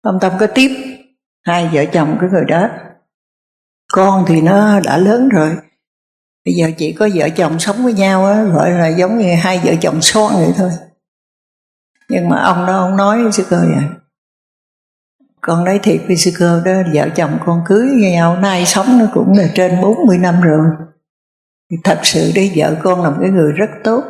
Ông Tâm có tiếp hai vợ chồng cái người đó. Con thì nó đã lớn rồi, bây giờ chỉ có vợ chồng sống với nhau á, gọi là giống như hai vợ chồng son vậy thôi. Nhưng mà ông đó ông nói với sư cô vậy: con nói thiệt với sư cô đó, vợ chồng con cưới với nhau nay sống nó cũng là trên 40 năm rồi. Thật sự đấy, vợ con là một cái người rất tốt,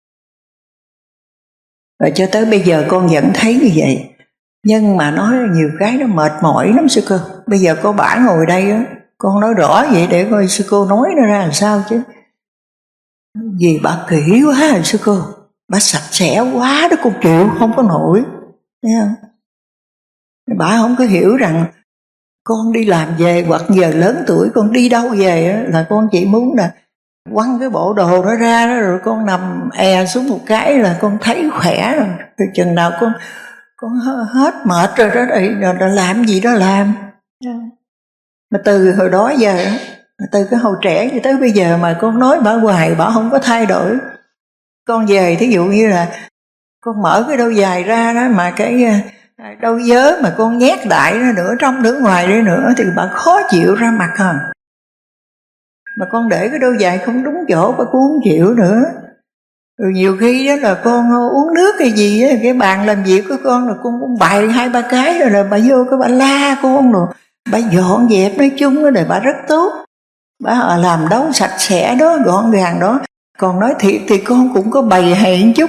và cho tới bây giờ con vẫn thấy như vậy. Nhưng mà nói nhiều cái nó mệt mỏi lắm sư cô. Bây giờ có bả ngồi đây á, con nói rõ vậy để coi sư cô nói nó ra làm sao chứ. Vì bà kỹ quá rồi sư cô, bà sạch sẽ quá đó, con chịu không có nổi, thấy không? Bà không có hiểu rằng con đi làm về hoặc giờ lớn tuổi con đi đâu về á, là con chỉ muốn là quăng cái bộ đồ đó ra đó, rồi con nằm xuống một cái là con thấy khỏe rồi. Từ chừng nào con hết mệt rồi đó, rồi làm gì đó làm. Mà từ hồi đó giờ, từ cái hồi trẻ cho tới bây giờ mà con nói bả hoài, bả không có thay đổi. Con về thí dụ như là con mở cái đôi giày ra đó, mà cái đôi vớ mà con nhét đại ra nửa trong nửa ngoài đi nữa thì bà khó chịu ra mặt à. Mà con để cái đôi giày không đúng chỗ bà cũng không chịu nữa. Rồi nhiều khi đó là con uống nước hay gì á, cái bàn làm việc của con là con cũng bày hai ba cái rồi là bà vô cái bà la con rồi bà dọn dẹp, nói chung là bà rất tốt, bà làm đấu sạch sẽ đó, gọn gàng đó. Còn nói thiệt thì con cũng có bày hay một chút,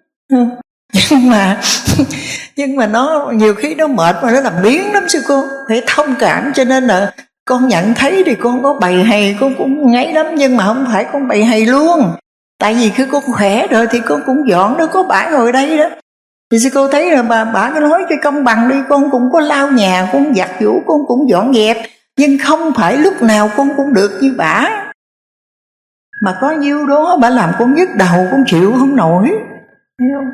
nhưng mà nó nhiều khi nó mệt mà nó làm biếng lắm sư cô, phải thông cảm. Cho nên là con nhận thấy thì con có bày hay, con cũng ngấy lắm, nhưng mà không phải con bày hay luôn. Tại vì khi con khỏe rồi thì con cũng dọn đó, có bả ngồi đây đó. Thì sư cô thấy là bả có nói cho công bằng đi, con cũng có lau nhà, con giặt giũ, con cũng dọn dẹp, nhưng không phải lúc nào con cũng được như bả. Mà có nhiêu đó bả làm con nhức đầu, con chịu không nổi, thấy không?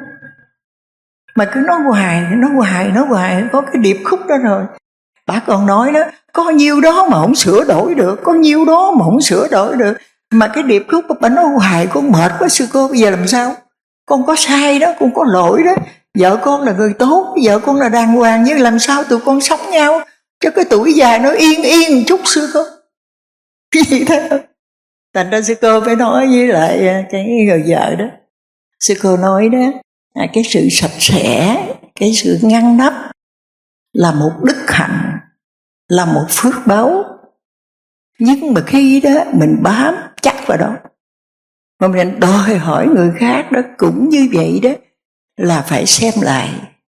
Mà cứ nói hoài, có cái điệp khúc đó rồi. Bả còn nói đó, có nhiêu đó mà không sửa đổi được, có nhiêu đó mà không sửa đổi được. Mà cái điệp khúc bà nói hoài con mệt quá sư cô. Bây giờ làm sao? Con có sai đó, con có lỗi đó. Vợ con là người tốt, vợ con là đàng hoàng, nhưng làm sao tụi con sống nhau cho cái tuổi già nó yên một chút sư cô. Cái gì thế? Thành ra sư cô phải nói với lại cái người vợ đó. Sư cô nói đó, cái sự sạch sẽ, cái sự ngăn nắp là một đức hạnh, là một phước báu. Nhưng mà khi đó mình bám chắc vào đó, mà mình đòi hỏi người khác đó cũng như vậy đó, là phải xem lại.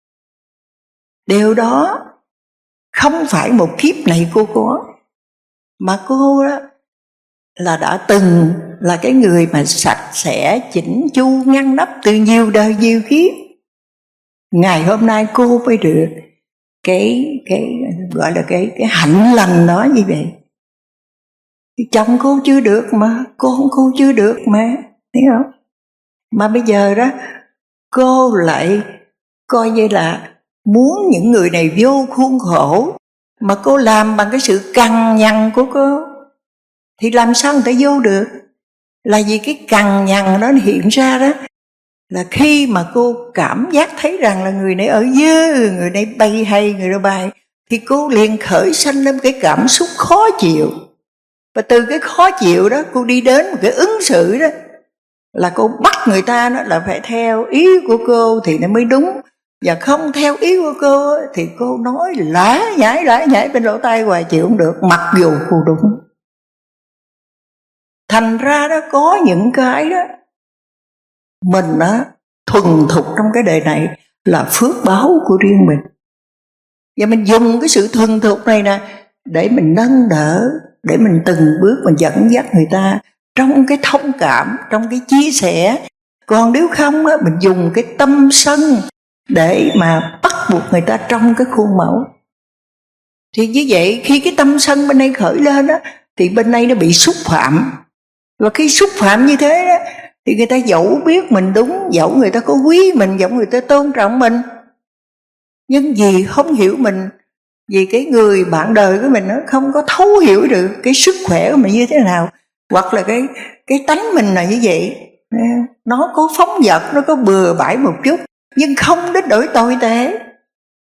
Điều đó không phải một kiếp này cô có, mà cô đó là đã từng là cái người mà sạch sẽ, chỉnh chu, ngăn nắp từ nhiều đời nhiều kiếp. Ngày hôm nay cô mới được cái gọi là cái hạnh lành đó như vậy. Chồng cô chưa được mà, con cô chưa được mà, thấy không? Mà bây giờ đó cô lại coi như là muốn những người này vô khuôn khổ, mà cô làm bằng cái sự cằn nhằn của cô, thì làm sao người ta vô được? Là vì cái cằn nhằn đó hiện ra đó, là khi mà cô cảm giác thấy rằng là người này ở dơ, người này bay hay, người đó bay, thì cô liền khởi sanh lên cái cảm xúc khó chịu. Và từ cái khó chịu đó cô đi đến một cái ứng xử đó, là cô bắt người ta đó là phải theo ý của cô thì nó mới đúng, và không theo ý của cô thì cô nói lã nhãi bên lỗ tai hoài chịu không được, mặc dù cô đúng. Thành ra đó có những cái đó mình đó thuần thục trong cái đời này là phước báo của riêng mình, và mình dùng cái sự thuần thục này nè để mình nâng đỡ, để mình từng bước mình dẫn dắt người ta trong cái thông cảm, trong cái chia sẻ. Còn nếu không á, mình dùng cái tâm sân để mà bắt buộc người ta trong cái khuôn mẫu, thì như vậy khi cái tâm sân bên đây khởi lên á, thì bên đây nó bị xúc phạm. Và khi xúc phạm như thế đó, thì người ta dẫu biết mình đúng, dẫu người ta có quý mình, dẫu người ta tôn trọng mình, nhưng vì không hiểu mình, vì cái người bạn đời của mình nó không có thấu hiểu được cái sức khỏe của mình như thế nào, hoặc là cái tánh mình là như vậy, nó có phóng dật, nó có bừa bãi một chút, nhưng không đến đổi tồi tệ.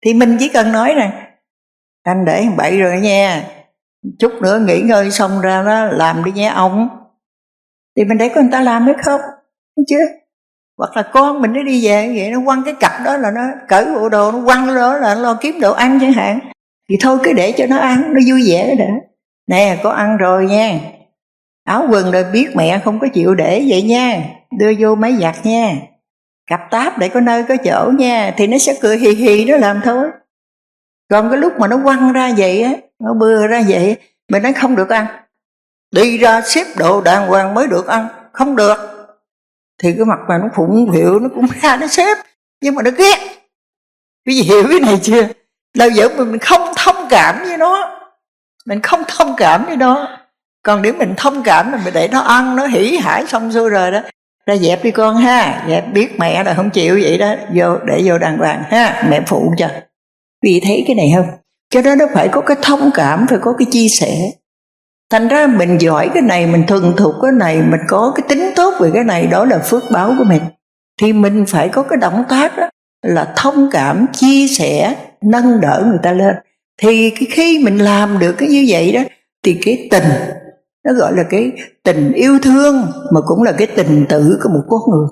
Thì mình chỉ cần nói rằng anh để bậy rồi nha, chút nữa nghỉ ngơi xong ra đó làm đi nha ông. Thì mình để con người ta làm hay không, thấy chưa? Hoặc là con mình nó đi về vậy, nó quăng cái cặp đó là nó cởi bộ đồ, nó quăng đó là nó lo kiếm đồ ăn chẳng hạn. Thì thôi cứ để cho nó ăn, nó vui vẻ đã. Nè có ăn rồi nha, áo quần rồi biết mẹ không có chịu để vậy nha, đưa vô máy giặt nha, cặp táp để có nơi có chỗ nha. Thì nó sẽ cười hì hì nó làm thôi. Còn cái lúc mà nó quăng ra vậy á, nó bừa ra vậy, mình nói không được ăn, đi ra xếp đồ đàng hoàng mới được ăn, không được. Thì cái mặt mà nó phụng phịu, nó cũng ra nó xếp, nhưng mà nó ghét. Quý vị hiểu cái này chưa? Đâu giờ mình không thông cảm với nó, mình không thông cảm với nó. Còn nếu mình thông cảm là mình để nó ăn, nó hỉ hải xong xuôi rồi đó, ra dẹp đi con ha, dẹp biết mẹ là không chịu vậy đó, vô để vô đàng hoàng ha, mẹ phụ cho. Vì thấy cái này không? Cho nên nó phải có cái thông cảm, phải có cái chia sẻ. Thành ra mình giỏi cái này, mình thuần thục cái này, mình có cái tính tốt về cái này, đó là phước báo của mình. Thì mình phải có cái động tác đó là thông cảm, chia sẻ, nâng đỡ người ta lên. Thì khi mình làm được cái như vậy đó, thì cái tình, nó gọi là cái tình yêu thương, mà cũng là cái tình tự của một con người,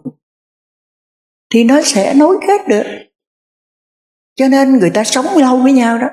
thì nó sẽ nối kết được. Cho nên người ta sống lâu với nhau đó.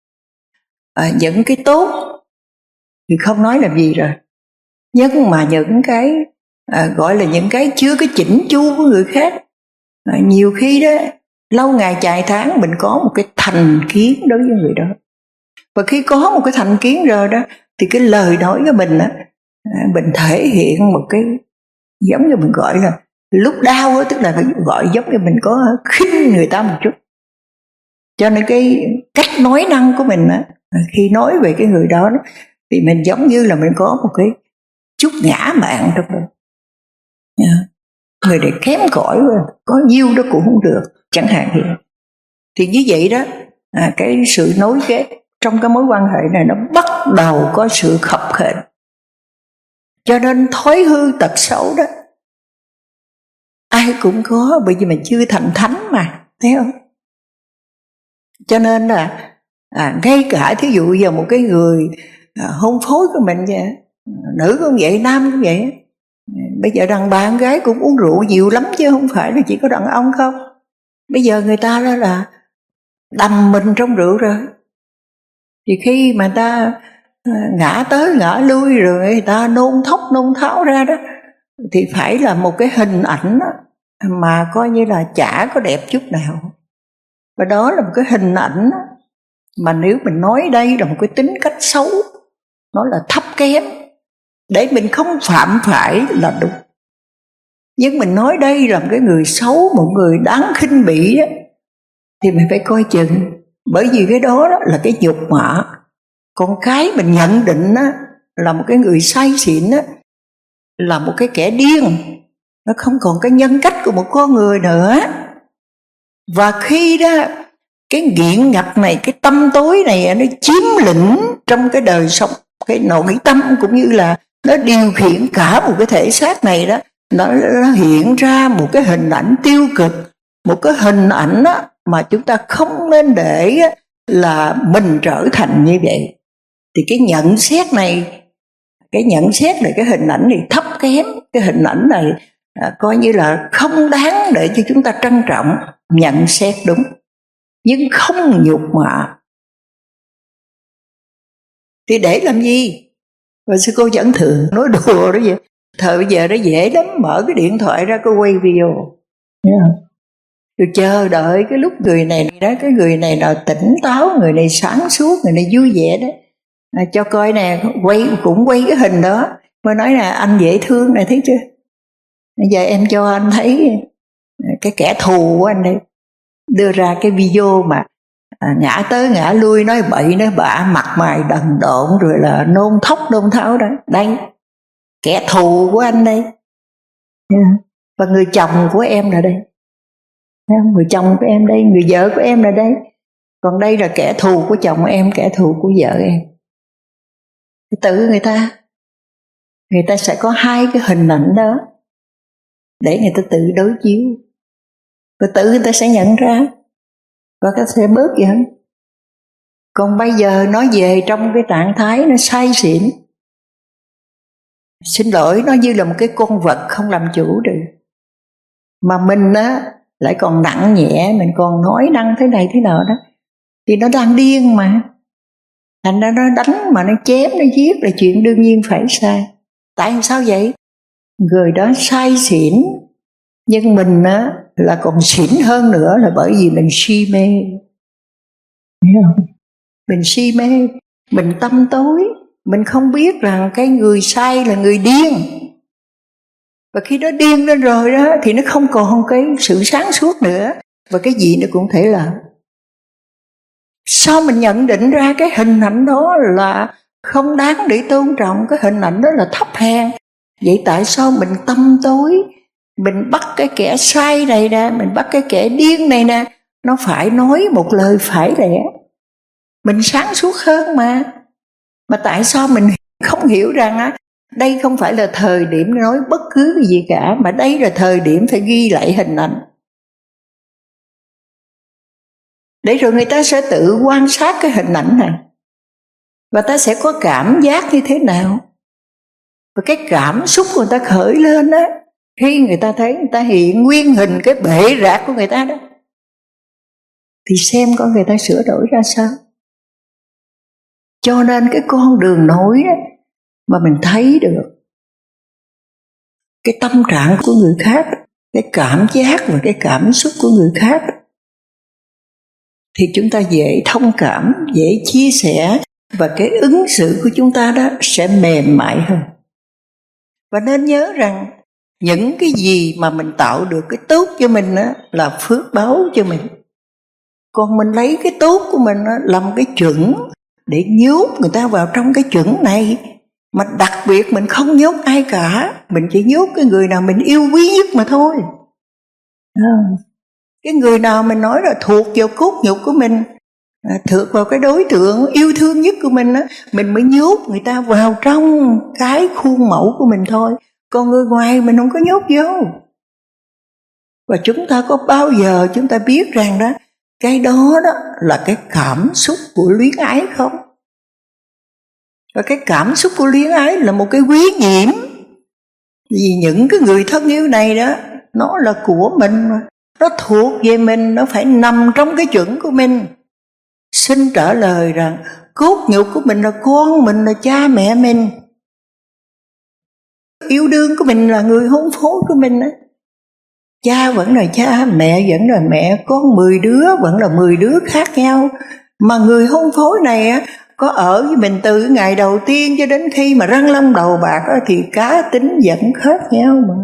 Những cái tốt thì không nói làm gì rồi, nhưng mà những cái gọi là những cái chưa có chỉnh chu của người khác, nhiều khi đó lâu ngày dài tháng mình có một cái thành kiến đối với người đó. Và khi có một cái thành kiến rồi đó, thì cái lời nói của mình á, mình thể hiện một cái giống như mình gọi là lúc đau á, tức là mình gọi giống như mình có khinh người ta một chút. Cho nên cái cách nói năng của mình á, khi nói về cái người đó thì mình giống như là mình có một cái chút ngã mạn trong đó. Người này kém cỏi quá, có nhiêu đó cũng không được, chẳng hạn vậy. Thì như vậy đó, cái sự nối kết trong cái mối quan hệ này nó bắt đầu có sự khập khểnh. Cho nên thói hư tật xấu đó ai cũng có, bởi vì mình chưa thành thánh mà, thấy không? Cho nên là ngay cả thí dụ giờ một cái người hôn phối của mình vậy, nữ cũng vậy, nam cũng vậy. Bây giờ đàn bà con gái cũng uống rượu nhiều lắm chứ không phải là chỉ có đàn ông không. Bây giờ người ta đó là đầm mình trong rượu rồi. Thì khi mà ta ngã tới ngã lui rồi người ta nôn thốc nôn tháo ra đó, thì phải là một cái hình ảnh đó, mà coi như là chả có đẹp chút nào. Và đó là một cái hình ảnh đó, mà nếu mình nói đây là một cái tính cách xấu, nó là thấp kém, để mình không phạm phải là đúng. Nhưng mình nói đây là một cái người xấu, một người đáng khinh bỉ đó, thì mình phải coi chừng. Bởi vì cái đó là cái nhục mạ. Còn cái mình nhận định đó, là một cái người say xỉn đó, là một cái kẻ điên, nó không còn cái nhân cách của một con người nữa. Và khi đó cái nghiện ngập này, cái tâm tối này nó chiếm lĩnh trong cái đời sống, cái nội tâm cũng như là nó điều khiển cả một cái thể xác này đó, nó hiện ra một cái hình ảnh tiêu cực, một cái hình ảnh đó mà chúng ta không nên để là mình trở thành như vậy. Thì cái nhận xét này, cái hình ảnh này thấp kém, cái hình ảnh này coi như là không đáng để cho chúng ta trân trọng. Nhận xét đúng, nhưng không nhục mạ. Thì để làm gì? Và sư cô vẫn thường nói đùa đó vậy. Thời bây giờ nó dễ lắm, mở cái điện thoại ra cô quay video, rồi chờ đợi cái lúc người này đó, cái người này nào tỉnh táo, người này sáng suốt, người này vui vẻ đó, cho coi nè, cũng quay cái hình đó, mới nói là anh dễ thương này, thấy chưa? Bây giờ em cho anh thấy cái kẻ thù của anh đây, đưa ra cái video mà ngã tới ngã lui, nói bậy nói bạ, mặt mày đần độn, rồi là nôn thốc nôn tháo đó. Đây, kẻ thù của anh đây, và người chồng của em là đây, người chồng của em đây, người vợ của em là đây, còn đây là kẻ thù của chồng em, kẻ thù của vợ em. Tự người ta sẽ có hai cái hình ảnh đó để người ta tự đối chiếu, và tự người ta sẽ nhận ra. và ta sẽ bớt giận. Còn bây giờ nó về trong cái trạng thái nó say xỉn, xin lỗi, nó như là một cái con vật không làm chủ được. Mà mình á lại còn nặng nhẹ, mình còn nói năng thế này thế nọ đó, thì nó đang điên mà. Thành ra nó đánh mà nó chém, nó giết là chuyện đương nhiên phải sai. Tại sao vậy? Người đó say xỉn, nhưng mình á là còn xỉn hơn nữa, là bởi vì mình si mê. Hiểu không? Mình si mê, mình tâm tối, mình không biết rằng cái người sai là người điên. Và khi nó điên lên rồi đó thì nó không còn cái sự sáng suốt nữa, và cái gì nó cũng thể làm. Sao mình nhận định ra cái hình ảnh đó là không đáng để tôn trọng, cái hình ảnh đó là thấp hèn? Vậy tại sao mình tâm tối, mình bắt cái kẻ sai này nè, mình bắt cái kẻ điên này nè, nó phải nói một lời phải lẽ? Mình sáng suốt hơn mà. Mà tại sao mình không hiểu rằng á, đây không phải là thời điểm nói bất cứ cái gì cả, mà đây là thời điểm phải ghi lại hình ảnh. Để rồi người ta sẽ tự quan sát cái hình ảnh này, và ta sẽ có cảm giác như thế nào. Và cái cảm xúc của người ta khởi lên đó, khi người ta thấy người ta hiện nguyên hình cái bệ rạc của người ta đó, thì xem con người ta sửa đổi ra sao. Cho nên cái con đường nối đó mà mình thấy được cái tâm trạng của người khác, cái cảm giác và cái cảm xúc của người khác, thì chúng ta dễ thông cảm, dễ chia sẻ, và cái ứng xử của chúng ta đó sẽ mềm mại hơn. Và nên nhớ rằng những cái gì mà mình tạo được cái tốt cho mình đó là phước báo cho mình. Còn mình lấy cái tốt của mình đó làm cái chuẩn để nhốt người ta vào trong cái chuẩn này. Mà đặc biệt mình không nhốt ai cả, mình chỉ nhốt cái người nào mình yêu quý nhất mà thôi. Cái người nào mình nói là thuộc vào cốt nhục của mình, thuộc vào cái đối tượng yêu thương nhất của mình á, mình mới nhốt người ta vào trong cái khuôn mẫu của mình thôi. Còn người ngoài mình không có nhốt vô. Và chúng ta có bao giờ chúng ta biết rằng đó, cái đó đó là cái cảm xúc của luyến ái không? Và cái cảm xúc của luyến ái là một cái quý nhiễm. Vì những cái người thân yêu này đó, nó là của mình mà, nó thuộc về mình, nó phải nằm trong cái chuẩn của mình. Xin trả lời rằng cốt nhục của mình là con mình, là cha mẹ mình. Yêu đương của mình là người hôn phối của mình đó. Cha vẫn là cha, mẹ vẫn là mẹ, con 10 đứa vẫn là 10 đứa khác nhau. Mà người hôn phối này á, có ở với mình từ ngày đầu tiên cho đến khi mà răng long đầu bạc á, thì cá tính vẫn khác nhau mà.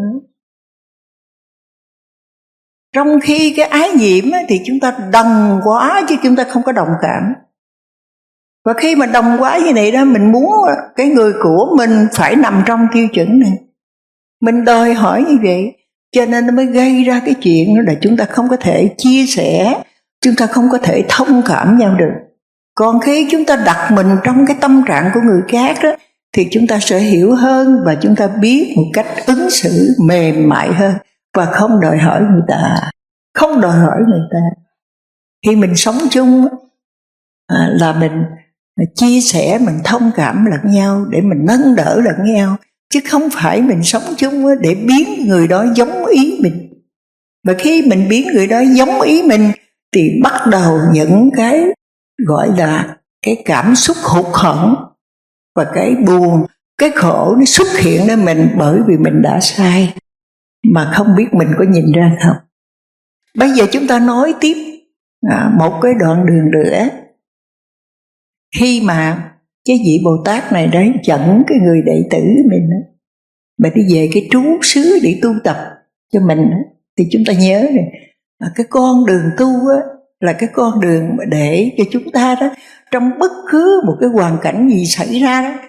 Trong khi cái ái nhiễm á, thì chúng ta đồng quá chứ chúng ta không có đồng cảm. Và khi mà đồng quá như này đó, mình muốn cái người của mình phải nằm trong tiêu chuẩn này, mình đòi hỏi như vậy, cho nên nó mới gây ra cái chuyện đó là chúng ta không có thể chia sẻ, chúng ta không có thể thông cảm nhau được. Còn khi chúng ta đặt mình trong cái tâm trạng của người khác đó, thì chúng ta sẽ hiểu hơn và chúng ta biết một cách ứng xử mềm mại hơn, và không đòi hỏi người ta, không đòi hỏi người ta. Khi mình sống chung là mình chia sẻ, mình thông cảm lẫn nhau để mình nâng đỡ lẫn nhau, chứ không phải mình sống chung để biến người đó giống ý mình. Và khi mình biến người đó giống ý mình thì bắt đầu những cái gọi là cái cảm xúc hụt hẫng và cái buồn, cái khổ nó xuất hiện lên mình, bởi vì mình đã sai mà không biết mình có nhìn ra không. Bây giờ chúng ta nói tiếp một cái đoạn đường nữa. Khi mà cái vị Bồ Tát này đấy dẫn cái người đệ tử mình đó, mà đi về cái trú xứ để tu tập cho mình đó, thì chúng ta nhớ này, cái con đường tu á, là cái con đường để cho chúng ta đó, trong bất cứ một cái hoàn cảnh gì xảy ra đó,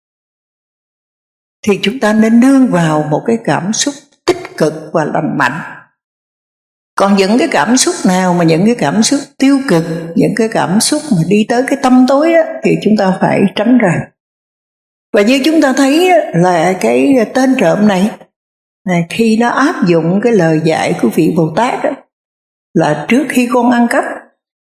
thì chúng ta nên nương vào một cái cảm xúc tích cực và lành mạnh. Còn những cái cảm xúc nào mà những cái cảm xúc tiêu cực, những cái cảm xúc mà đi tới cái tâm tối á, thì chúng ta phải tránh ra. Và như chúng ta thấy là cái tên trộm này, khi nó áp dụng cái lời dạy của vị Bồ Tát đó, là trước khi con ăn cắp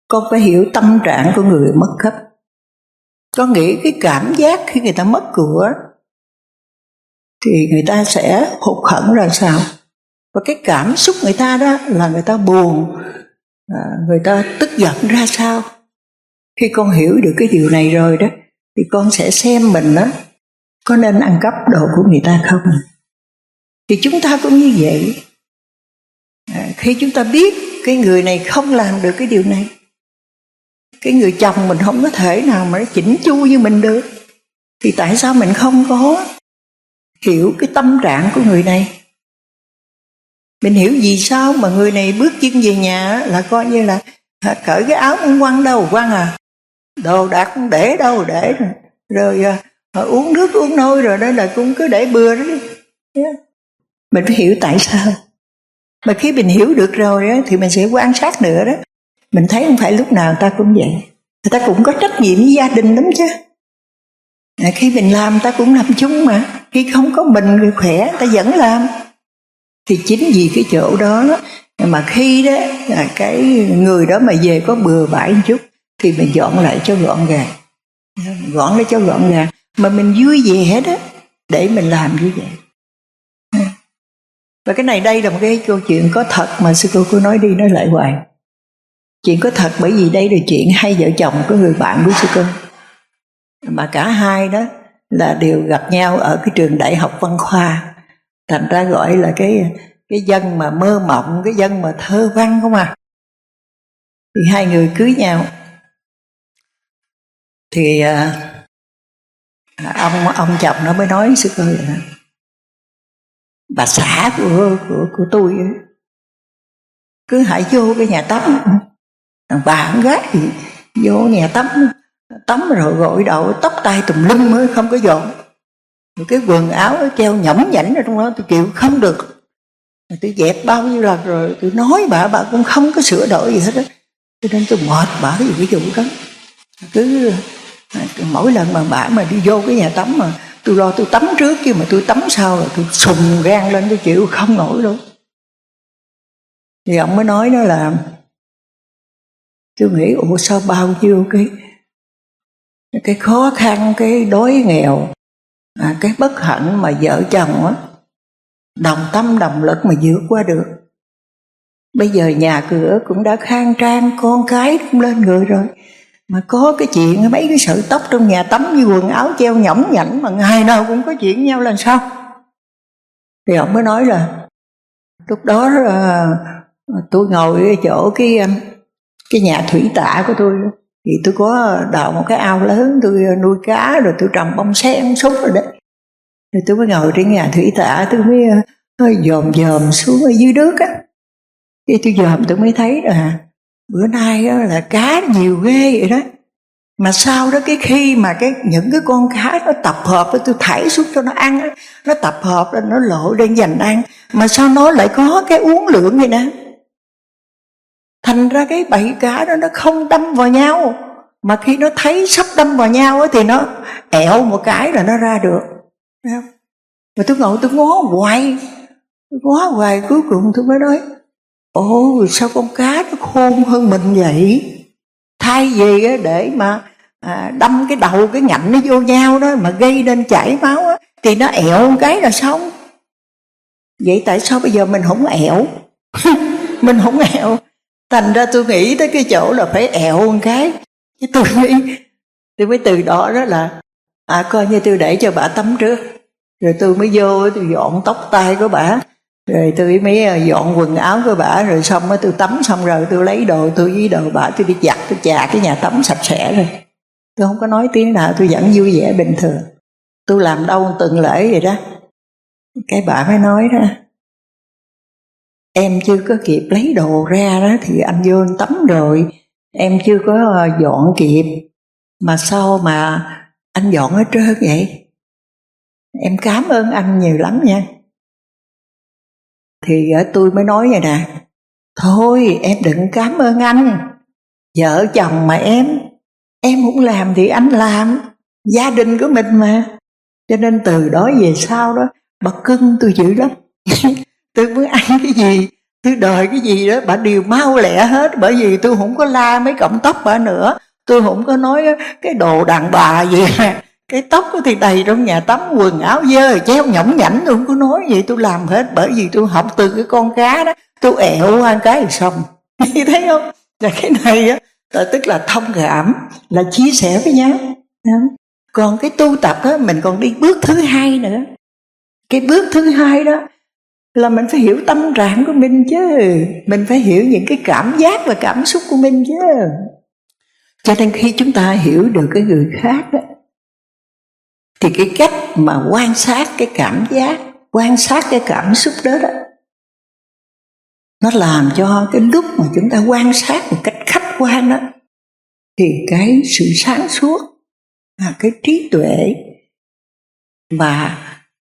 con phải hiểu tâm trạng của người mất khách. Con nghĩ cái cảm giác khi người ta mất của thì người ta sẽ hụt hẫng ra sao, và cái cảm xúc người ta đó là người ta buồn, người ta tức giận ra sao. Khi con hiểu được cái điều này rồi đó thì con sẽ xem mình đó có nên ăn cắp đồ của người ta không. Thì chúng ta cũng như vậy. Khi chúng ta biết cái người này không làm được cái điều này, cái người chồng mình không có thể nào mà nó chỉnh chu như mình được, thì tại sao mình không có hiểu cái tâm trạng của người này? Mình hiểu vì sao mà người này bước chân về nhà là coi như là cởi cái áo không quăng đâu quăng đồ đạc không để đâu để rồi uống nước uống nôi rồi đó là cũng cứ để bừa đó đi. Mình phải hiểu tại sao. Mà khi mình hiểu được rồi đó, thì mình sẽ quan sát nữa đó. Mình thấy không phải lúc nào người ta cũng vậy. Người ta cũng có trách nhiệm với gia đình lắm chứ. Khi mình làm người ta cũng làm chung mà. Khi không có mình người khỏe người ta vẫn làm. Thì chính vì cái chỗ đó mà khi đó cái người đó mà về có bừa bãi một chút thì mình dọn lại cho gọn gàng. Gọn lại cho gọn gàng. Mà mình vui vẻ đó để mình làm như vậy. Và cái này đây là một cái câu chuyện có thật mà sư cô cứ nói đi nói lại hoài. Chuyện có thật bởi vì đây là chuyện hai vợ chồng của người bạn của sư cô. Mà cả hai đó là đều gặp nhau ở cái trường đại học văn khoa. Thành ra gọi là cái dân mà mơ mộng, cái dân mà thơ văn không à. Thì hai người cưới nhau. Thì ông chồng nó mới nói sư cô là bà xã của tôi ấy, cứ hãy vô cái nhà tắm, thằng bà con gái thì vô nhà tắm rồi gội đầu tóc tai tùm lum mới không có dọn. Rồi cái quần áo nó treo nhõng nhảnh ở trong đó, tôi chịu không được. Tôi dẹp bao nhiêu lần rồi, tôi nói bà cũng không có sửa đổi gì hết á. Cho nên tôi mệt bà vì cái vụ đó. Cứ mỗi lần mà bà mà đi vô cái nhà tắm mà tôi lo tôi tắm trước chứ mà tôi tắm sau là tôi sùng gan lên, tôi chịu không nổi đâu. Thì ông mới nói đó là tôi nghĩ ủa sao bao nhiêu cái khó khăn, cái đói nghèo, cái bất hạnh mà vợ chồng á đồng tâm đồng lực mà vượt qua được. Bây giờ nhà cửa cũng đã khang trang, con cái cũng lên người rồi, mà có cái chuyện mấy cái sợi tóc trong nhà tắm với quần áo treo nhõng nhảnh mà ngày nào cũng có chuyện với nhau là sao? Thì ông mới nói là lúc đó tôi ngồi ở chỗ cái nhà thủy tạ của tôi, thì tôi có đào một cái ao lớn, tôi nuôi cá rồi tôi trồng bông sen súng rồi đấy. Rồi tôi mới ngồi trên nhà thủy tạ, tôi mới hơi dòm xuống ở dưới nước á. Khi tôi dòm tôi mới thấy là bữa nay đó là cá nhiều ghê vậy đó. Mà sau đó cái khi mà những cái con cá nó tập hợp, tôi thảy xuống cho nó ăn, nó tập hợp lên nó lộ lên dành ăn, mà sao nó lại có cái uống lượng vậy nè. Thành ra cái bầy cá đó nó không đâm vào nhau, mà khi nó thấy sắp đâm vào nhau thì nó ẹo một cái là nó ra được. Thấy không? Mà tôi ngồi tôi ngó hoài, cuối cùng tôi mới nói ồ sao con cá nó khôn hơn mình vậy. Thay vì để mà đâm cái đầu cái ngạnh nó vô nhau đó mà gây nên chảy máu á, thì nó ẹo một cái là xong. Vậy tại sao bây giờ mình không ẹo? Mình không ẹo. Thành ra tôi nghĩ tới cái chỗ là phải ẹo một cái. Tôi mới từ đó là coi như tôi để cho bà tắm trước, rồi tôi mới vô tôi dọn tóc tai của bà, rồi tôi mới dọn quần áo của bà, rồi xong tôi tắm xong rồi tôi lấy đồ tôi với đồ bà, tôi đi giặt tôi chà cái nhà tắm sạch sẽ rồi. Tôi không có nói tiếng nào, tôi vẫn vui vẻ bình thường. Tôi làm đâu tuần lễ vậy đó. Cái bà mới nói đó, em chưa có kịp lấy đồ ra đó thì anh vô anh tắm rồi, em chưa có dọn kịp, mà sao mà anh dọn hết trơn vậy? Em cảm ơn anh nhiều lắm nha. Thì tôi mới nói vậy nè, thôi em đừng cảm ơn anh, vợ chồng mà em không làm thì anh làm, gia đình của mình mà. Cho nên từ đó về sau đó bà cưng tôi dữ lắm. Tôi muốn ăn cái gì tôi đòi cái gì đó bà đều mau lẹ hết. Bởi vì tôi không có la mấy cọng tóc bà nữa, tôi không có nói cái đồ đàn bà gì cái tóc thì đầy trong nhà tắm, quần áo dơ treo nhõng nhảnh, tôi không có nói gì, tôi làm hết. Bởi vì tôi học từ cái con cá đó, tôi ẹo qua cái là xong. Thấy không? Là cái này á, tức là thông cảm, là chia sẻ với nhau. Còn cái tu tập á, mình còn đi bước thứ hai nữa. Cái bước thứ hai đó là mình phải hiểu tâm trạng của mình chứ, mình phải hiểu những cái cảm giác và cảm xúc của mình chứ. Cho nên khi chúng ta hiểu được cái người khác đó, thì cái cách mà quan sát cái cảm giác, quan sát cái cảm xúc đó đó, nó làm cho cái lúc mà chúng ta quan sát một cách khách quan đó, thì cái sự sáng suốt, cái trí tuệ, và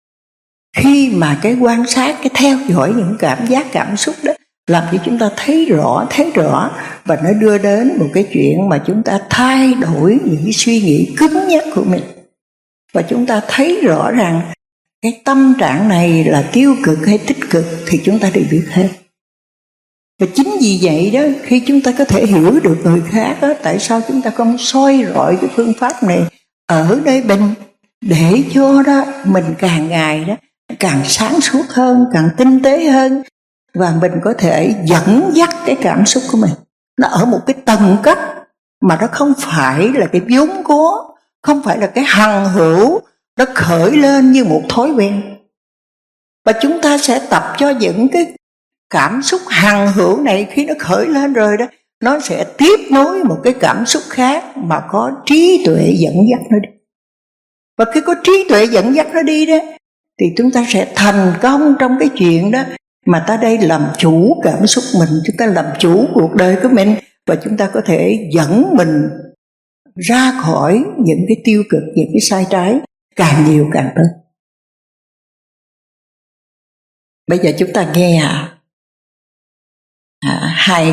khi mà cái quan sát, cái theo dõi những cảm giác, cảm xúc đó, làm cho chúng ta thấy rõ, và nó đưa đến một cái chuyện mà chúng ta thay đổi những cái suy nghĩ cứng nhắc của mình. Và chúng ta thấy rõ rằng cái tâm trạng này là tiêu cực hay tích cực thì chúng ta đều biết hết. Và chính vì vậy đó, khi chúng ta có thể hiểu được người khác đó, tại sao chúng ta không soi rọi cái phương pháp này ở nơi mình, để cho đó mình càng ngày đó càng sáng suốt hơn, càng tinh tế hơn, và mình có thể dẫn dắt cái cảm xúc của mình nó ở một cái tầng cấp mà nó không phải là cái vốn có, không phải là cái hằng hữu, nó khởi lên như một thói quen. Và chúng ta sẽ tập cho những cái cảm xúc hằng hữu này, khi nó khởi lên rồi đó, nó sẽ tiếp nối một cái cảm xúc khác mà có trí tuệ dẫn dắt nó đi. Và khi có trí tuệ dẫn dắt nó đi đó, thì chúng ta sẽ thành công trong cái chuyện đó, mà ta đây làm chủ cảm xúc mình, chúng ta làm chủ cuộc đời của mình, và chúng ta có thể dẫn mình ra khỏi những cái tiêu cực, những cái sai trái, càng nhiều càng tốt. Bây giờ chúng ta nghe hai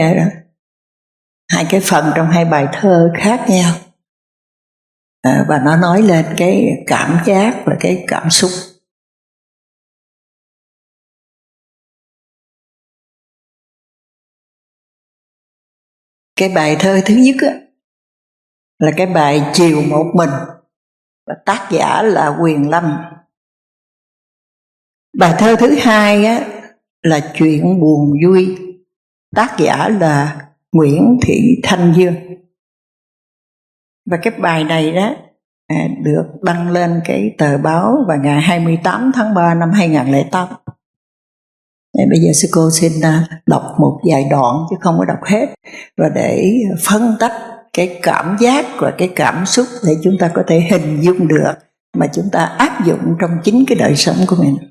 cái phần trong hai bài thơ khác nhau, và nó nói lên cái cảm giác và cái cảm xúc. Cái bài thơ thứ nhất á, là cái bài Chiều Một Mình, và tác giả là Quyền Lâm. Bài thơ thứ hai á, là Chuyện Buồn Vui, tác giả là Nguyễn Thị Thanh Dương. Và cái bài này đó được đăng lên cái tờ báo vào ngày 28 tháng 3 năm 2008. Bây giờ sư cô xin đọc một vài đoạn chứ không có đọc hết, và để phân tách cái cảm giác và cái cảm xúc để chúng ta có thể hình dung được, mà chúng ta áp dụng trong chính cái đời sống của mình.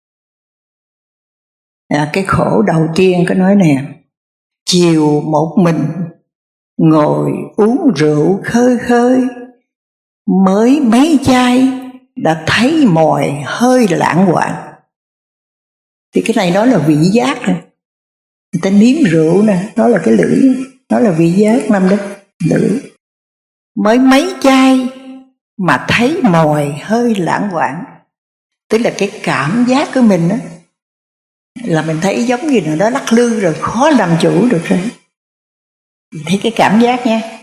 Cái khổ đầu tiên có nói nè: chiều một mình ngồi uống rượu khơi khơi, mới mấy chai đã thấy mòi hơi lãng quạng. Thì cái này nó là vị giác nè, người ta nếm rượu nè, nó là cái lưỡi, nó là vị giác năm đó, lưỡi. Mới mấy chai mà thấy mòi hơi lãng quạng, tức là cái cảm giác của mình á, là mình thấy giống như là nó lắc lư rồi, khó làm chủ được rồi. Thấy cái cảm giác nha.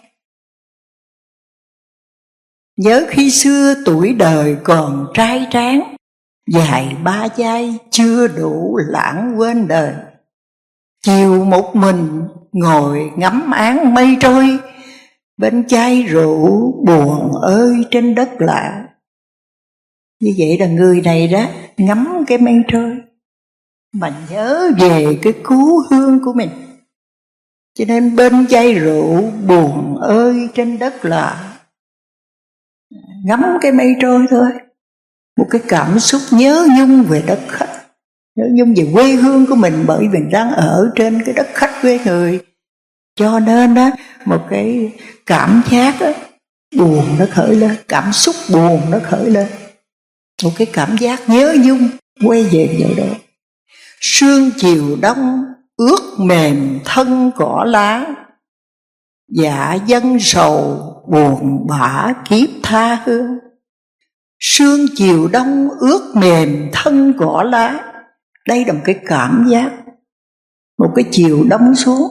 Nhớ khi xưa tuổi đời còn trai tráng, dài ba chai chưa đủ lãng quên đời. Chiều một mình ngồi ngắm áng mây trôi, bên chai rượu buồn ơi trên đất lạ. Như vậy là người này đó ngắm cái mây trôi mà nhớ về cái cứu hương của mình, cho nên bên chai rượu buồn ơi trên đất lạ. Ngắm cái mây trôi thôi, một cái cảm xúc nhớ nhung về đất khách, nhớ nhung về quê hương của mình, bởi vì đang ở trên cái đất khách quê người. Cho nên đó, một cái cảm giác đó, buồn nó khởi lên, cảm xúc buồn nó khởi lên, một cái cảm giác nhớ nhung quay về chỗ đó. Sương chiều đông ướt mềm thân cỏ lá, dạ dân sầu buồn bã kiếp tha hương. Sương chiều đông ướt mềm thân cỏ lá, đây là một cái cảm giác một cái chiều đông xuống.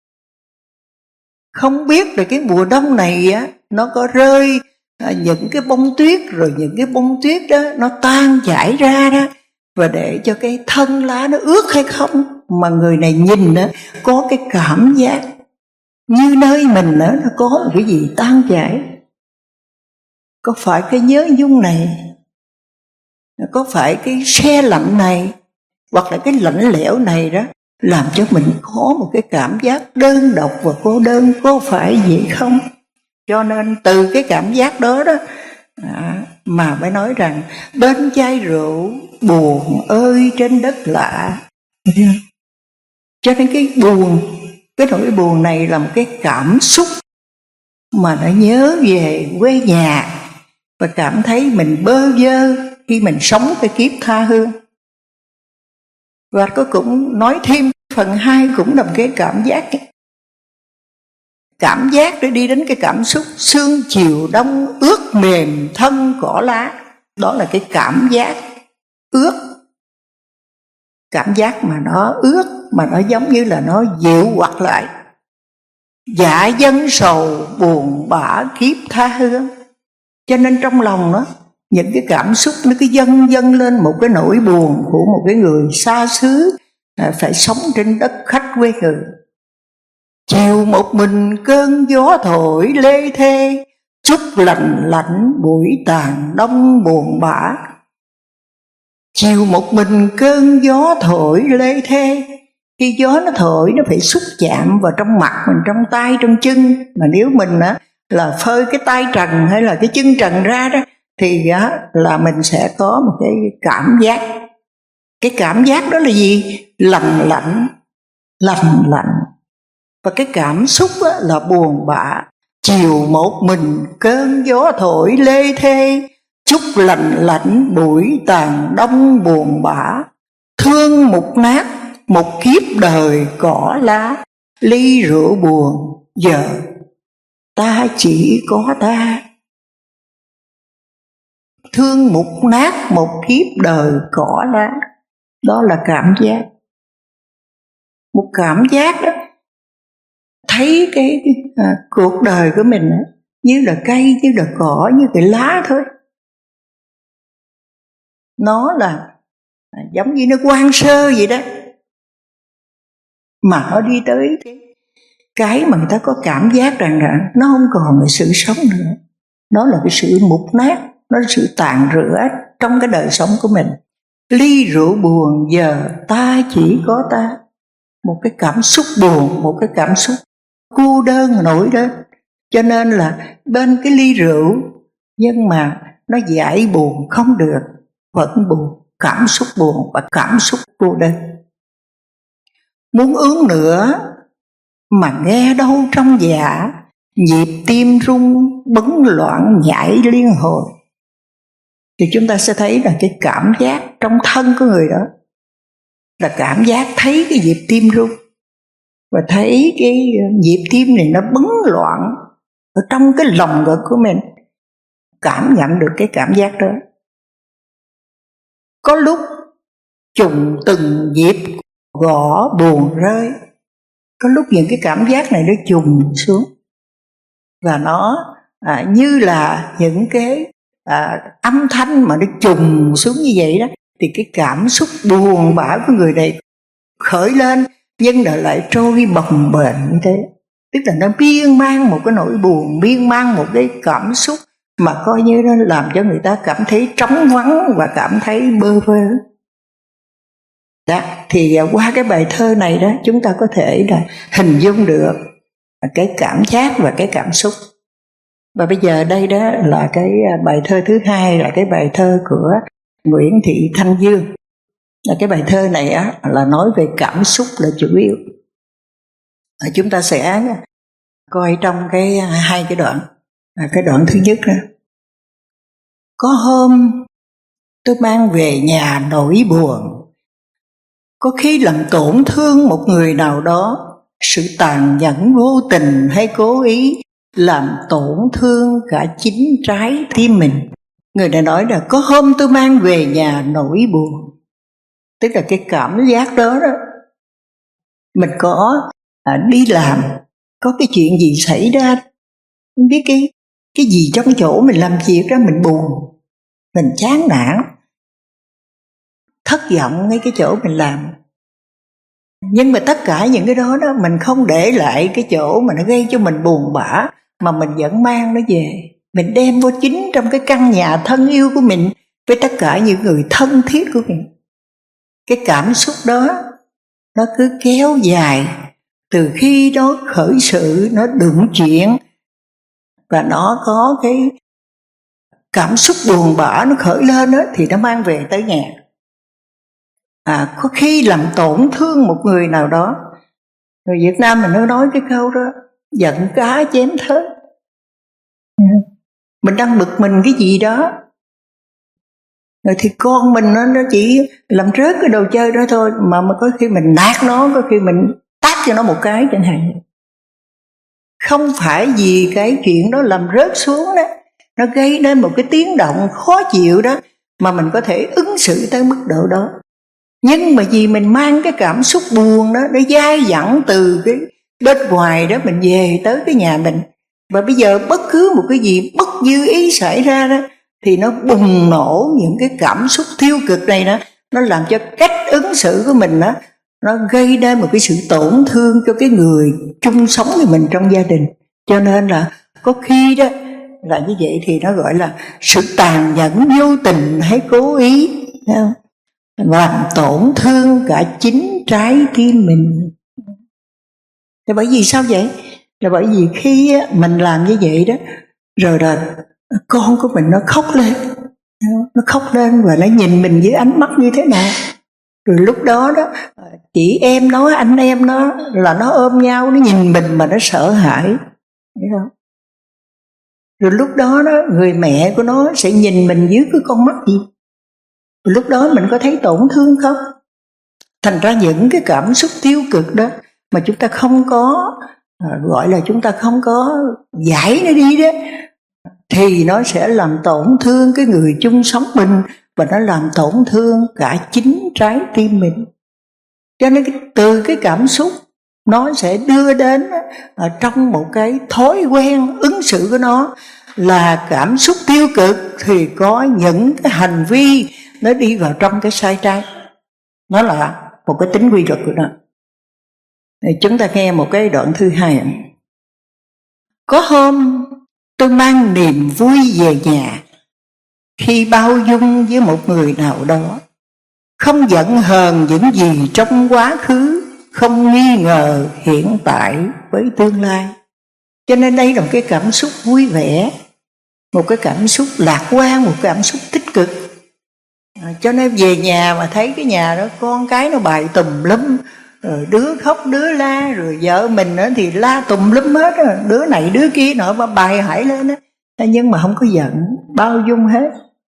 Không biết là cái mùa đông này á, nó có rơi những cái bông tuyết, rồi những cái bông tuyết đó nó tan chảy ra đó, và để cho cái thân lá nó ướt hay không. Mà người này nhìn đó, có cái cảm giác như nơi mình đó, nó có một cái gì tan chảy. Có phải cái nhớ nhung này, có phải cái se lạnh này, hoặc là cái lạnh lẽo này đó, làm cho mình có một cái cảm giác đơn độc và cô đơn, có phải vậy không? Cho nên từ cái cảm giác đó đó mà mới nói rằng bên chai rượu buồn ơi trên đất lạ. Cho nên cái buồn, cái nỗi buồn này là một cái cảm xúc mà nó nhớ về quê nhà, và cảm thấy mình bơ vơ khi mình sống cái kiếp tha hương. Và có cũng nói thêm phần 2 cũng là một cái cảm giác ấy. Cảm giác để đi đến cái cảm xúc sương chiều đông ướt mềm thân cỏ lá. Đó là cái cảm giác ướt. Cảm giác mà nó ướt, mà nó giống như là nó dịu hoặc lại. Dạ dân sầu buồn bã kiếp tha hương. Cho nên trong lòng nó, những cái cảm xúc nó cứ dâng lên một cái nỗi buồn của một cái người xa xứ, phải sống trên đất khách quê người. Chiều một mình cơn gió thổi lê thê, chút lạnh lạnh buổi tàn đông buồn bã. Chiều một mình cơn gió thổi lê thê. Khi gió nó thổi nó phải xúc chạm vào trong mặt mình, trong tay, trong chân. Mà nếu mình là phơi cái tay trần hay là cái chân trần ra đó, thì là mình sẽ có một cái cảm giác. Cái cảm giác đó là gì? Lạnh lạnh, lạnh lạnh. Và cái cảm xúc là buồn bã. Chiều một mình cơn gió thổi lê thê, chút lạnh lạnh buổi tàn đông buồn bã. Thương mục nát một kiếp đời cỏ lá, ly rượu buồn giờ ta chỉ có ta. Thương mục nát một kiếp đời cỏ lá. Đó là cảm giác. Một cảm giác đó, thấy cái cuộc đời của mình như là cây, như là cỏ, như cái lá thôi. Nó là giống như nó hoang sơ vậy đó. Mà nó đi tới cái mà người ta có cảm giác rằng là nó không còn là sự sống nữa. Nó là cái sự mục nát, nó là sự tàn rữa trong cái đời sống của mình. Ly rượu buồn giờ ta chỉ có ta. Một cái cảm xúc buồn, một cái cảm xúc cô đơn, nổi đơn. Cho nên là bên cái ly rượu, nhưng mà nó giải buồn không được, vẫn buồn, cảm xúc buồn và cảm xúc cô đơn. Muốn uống nữa mà nghe đâu trong dạ, nhịp tim rung bấn loạn nhảy liên hồi. Thì chúng ta sẽ thấy là cái cảm giác trong thân của người đó là cảm giác thấy cái nhịp tim rung, và thấy cái nhịp tim này nó bấn loạn ở trong cái lòng ngực của mình. Cảm nhận được cái cảm giác đó. Có lúc trùng từng nhịp gõ buồn rơi. Có lúc những cái cảm giác này nó trùng xuống, và nó như là những cái âm thanh mà nó trùng xuống như vậy đó. Thì cái cảm xúc buồn bã của người này khởi lên, nhưng lại trôi bồng bềnh như thế. Tức là nó miên man một cái nỗi buồn, miên man một cái cảm xúc mà coi như nó làm cho người ta cảm thấy trống vắng và cảm thấy bơ vơ. Đó, thì qua cái bài thơ này đó, chúng ta có thể là hình dung được cái cảm giác và cái cảm xúc. Và bây giờ đây đó là cái bài thơ thứ 2, là cái bài thơ của Nguyễn Thị Thanh Dương. Cái bài thơ này là nói về cảm xúc là chủ yếu. Chúng ta sẽ coi trong cái 2 cái đoạn. Cái đoạn thứ nhất đó. Có hôm tôi mang về nhà nỗi buồn, có khi làm tổn thương một người nào đó. Sự tàn nhẫn vô tình hay cố ý làm tổn thương cả chính trái tim mình. Người này nói là có hôm tôi mang về nhà nỗi buồn. Tức là cái cảm giác đó đó Mình có đi làm, có cái chuyện gì xảy ra, không biết cái gì trong chỗ mình làm việc đó mình buồn, mình chán nản, thất vọng ngay cái chỗ mình làm. Nhưng mà tất cả những cái đó mình không để lại cái chỗ mà nó gây cho mình buồn bã, mà mình vẫn mang nó về, mình đem vô chính trong cái căn nhà thân yêu của mình với tất cả những người thân thiết của mình. Cái cảm xúc đó nó cứ kéo dài từ khi nó khởi sự, nó đụng chuyện và nó có cái cảm xúc buồn bã nó khởi lên đó, thì nó mang về tới nhà. Có khi làm tổn thương một người nào đó. Người Việt Nam mình nó nói cái câu đó, giận cá chém thớt. Mình đang bực mình cái gì đó, rồi thì con mình nó chỉ làm rớt cái đồ chơi đó thôi, mà có khi mình nạt nó, có khi mình tát cho nó một cái chẳng hạn. Không phải vì cái chuyện đó làm rớt xuống đó, nó gây nên một cái tiếng động khó chịu đó, mà mình có thể ứng xử tới mức độ đó. Nhưng mà vì mình mang cái cảm xúc buồn đó, nó dai dẳng từ cái bên ngoài đó mình về tới cái nhà mình. Và bây giờ bất cứ một cái gì bất dư ý xảy ra đó, thì nó bùng nổ những cái cảm xúc tiêu cực này đó, nó làm cho cách ứng xử của mình đó, nó gây nên một cái sự tổn thương cho cái người chung sống với mình trong gia đình. Cho nên là có khi đó là như vậy thì nó gọi là sự tàn nhẫn vô tình hay cố ý, thấy không? Làm tổn thương cả chính trái tim mình. Thì bởi vì sao vậy? Là bởi vì khi mình làm như vậy đó, rồi là con của mình nó khóc lên, nó khóc lên và nó nhìn mình với ánh mắt như thế nào. Rồi lúc đó đó, chị em nó, anh em nó là nó ôm nhau, nó nhìn mình mà nó sợ hãi, hiểu không? Rồi lúc đó đó, người mẹ của nó sẽ nhìn mình dưới cái con mắt gì? Rồi lúc đó mình có thấy tổn thương không? Thành ra những cái cảm xúc tiêu cực đó mà chúng ta không có gọi là chúng ta không có giải nó đi đó, thì nó sẽ làm tổn thương cái người chung sống mình, và nó làm tổn thương cả chính trái tim mình. Cho nên từ cái cảm xúc nó sẽ đưa đến trong một cái thói quen ứng xử của nó là cảm xúc tiêu cực, thì có những cái hành vi nó đi vào trong cái sai trái. Nó là một cái tính quy luật của nó. Chúng ta nghe một cái đoạn thứ hai. Có hôm tôi mang niềm vui về nhà khi bao dung với một người nào đó, không giận hờn những gì trong quá khứ, không nghi ngờ hiện tại với tương lai. Cho nên đây là một cái cảm xúc vui vẻ, một cái cảm xúc lạc quan, một cảm xúc tích cực. Cho nên về nhà mà thấy cái nhà đó con cái nó bày tùm lum, rồi đứa khóc đứa la, rồi vợ mình nữa thì la tùm lum hết, đứa này đứa kia nọ mà bài hải lên á, nhưng mà không có giận, bao dung hết,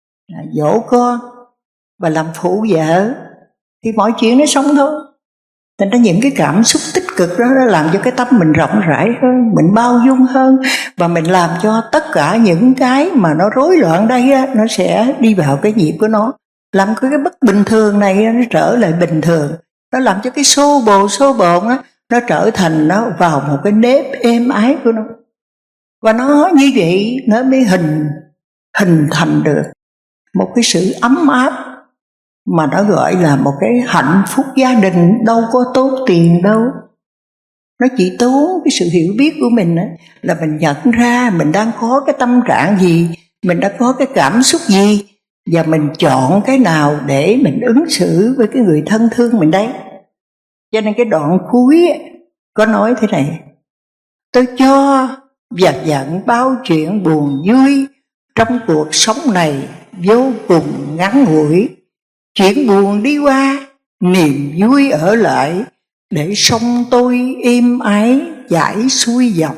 dỗ con và làm phụ vợ, thì mọi chuyện nó xong thôi. Thành ra những cái cảm xúc tích cực đó nó làm cho cái tâm mình rộng rãi hơn, mình bao dung hơn, và mình làm cho tất cả những cái mà nó rối loạn đây á, nó sẽ đi vào cái nhịp của nó, làm cái bất bình thường này nó trở lại bình thường. Nó làm cho cái xô bồn á, nó trở thành nó vào một cái nếp êm ái của nó. Và nó như vậy nó mới hình thành được một cái sự ấm áp, mà nó gọi là một cái hạnh phúc gia đình. Đâu có tốn tiền đâu, nó chỉ tốn cái sự hiểu biết của mình á, là mình nhận ra mình đang có cái tâm trạng gì, mình đã có cái cảm xúc gì, và mình chọn cái nào để mình ứng xử với cái người thân thương mình đấy. Cho nên cái đoạn cuối có nói thế này: tôi cho và giận bao chuyện buồn vui trong cuộc sống này vô cùng ngắn ngủi. Chuyện buồn đi qua, niềm vui ở lại, để sống tôi êm ái chảy xuôi dòng.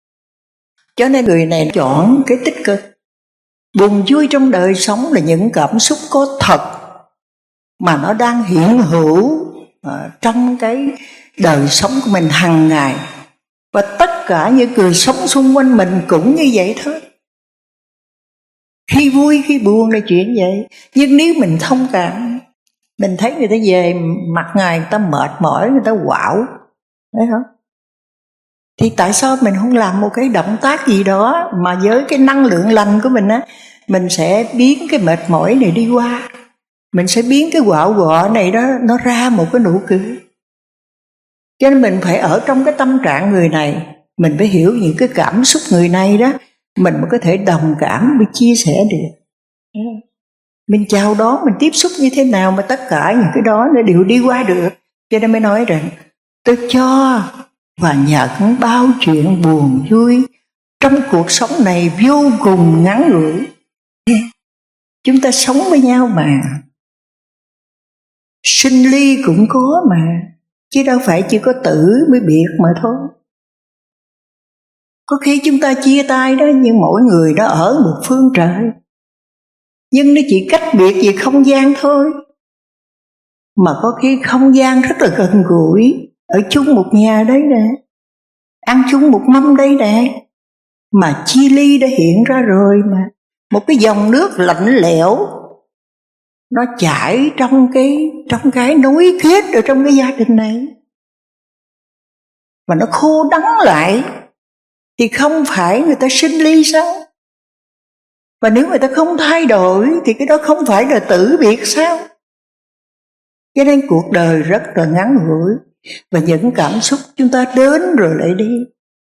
Cho nên người này chọn cái tích cực. Buồn vui trong đời sống là những cảm xúc có thật, mà nó đang hiện hữu trong cái đời sống của mình hàng ngày. Và tất cả những người sống xung quanh mình cũng như vậy thôi. Khi vui khi buồn là chuyện vậy. Nhưng nếu mình thông cảm, mình thấy người ta về mặt ngày người ta mệt mỏi, người ta quạo, Thấy không? Thì tại sao mình không làm một cái động tác gì đó mà với cái năng lượng lành của mình á, mình sẽ biến cái mệt mỏi này đi qua, mình sẽ biến cái quạo quọ này đó nó ra một cái nụ cười. Cho nên mình phải ở trong cái tâm trạng người này, mình phải hiểu những cái cảm xúc người này đó, mình mới có thể đồng cảm, mới chia sẻ được. Mình chào đón, mình tiếp xúc như thế nào mà tất cả những cái đó nó đều đi qua được. Cho nên mới nói rằng tôi cho và nhận bao chuyện buồn vui trong cuộc sống này vô cùng ngắn ngủi. Chúng ta sống với nhau mà, sinh ly cũng có mà, chứ đâu phải chỉ có tử mới biệt mà thôi. Có khi chúng ta chia tay đó, nhưng mỗi người đó ở một phương trời, nhưng nó chỉ cách biệt về không gian thôi. Mà có khi không gian rất là gần gũi, ở chung một nhà đấy nè, ăn chung một mâm đây nè, mà chia ly đã hiện ra rồi mà. Một cái dòng nước lạnh lẽo nó chảy trong cái nối kết ở trong cái gia đình này, mà nó khô đắng lại thì không phải người ta sinh ly sao? Và nếu người ta không thay đổi thì cái đó không phải là tử biệt sao? Cho nên cuộc đời rất là ngắn ngủi, và những cảm xúc chúng ta đến rồi lại đi.